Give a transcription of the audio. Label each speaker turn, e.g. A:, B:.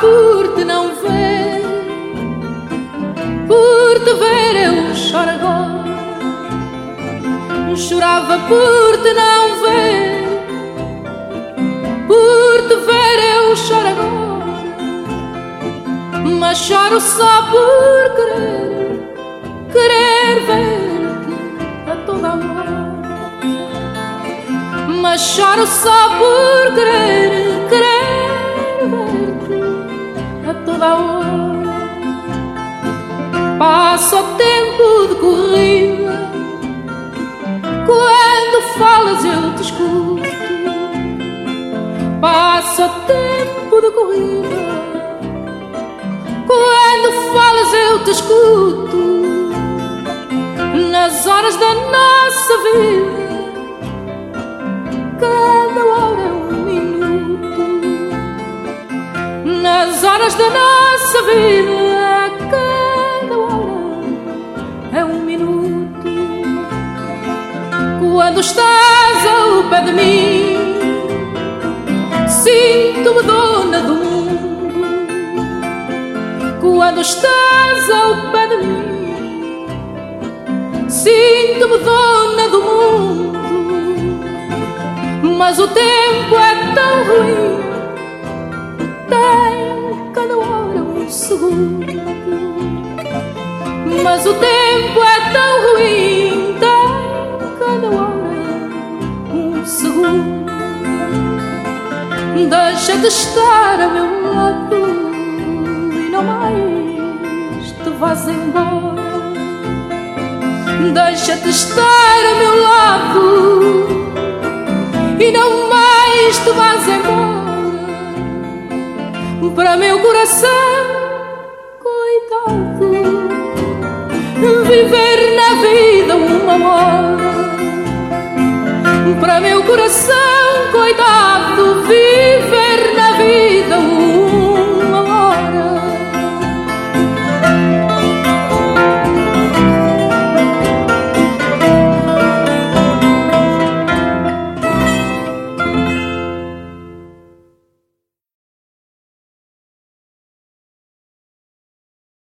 A: por te não ver. Por te ver eu choro agora. Chorava por te não ver. Por te ver eu choro agora. Mas choro só por querer ver-te a toda a hora. Mas choro só por querer ver-te a toda a hora. Passa o tempo de corrida, quando falas eu te escuto. Passa o tempo de corrida, quando falas eu te escuto. Nas horas da nossa vida, cada hora é um minuto. Nas horas da nossa vida, cada hora é um minuto. Quando estás ao pé de mim, sinto-me dona do mundo. Quando estás ao pé de mim, sinto-me dona do mundo. Mas o tempo é tão ruim, tem cada hora um segundo. Mas o tempo é tão ruim, tem cada hora um segundo. Deixa de estar a meu lado e não mais te vás embora. Deixa de estar a meu lado e não mais te vás embora. Para meu coração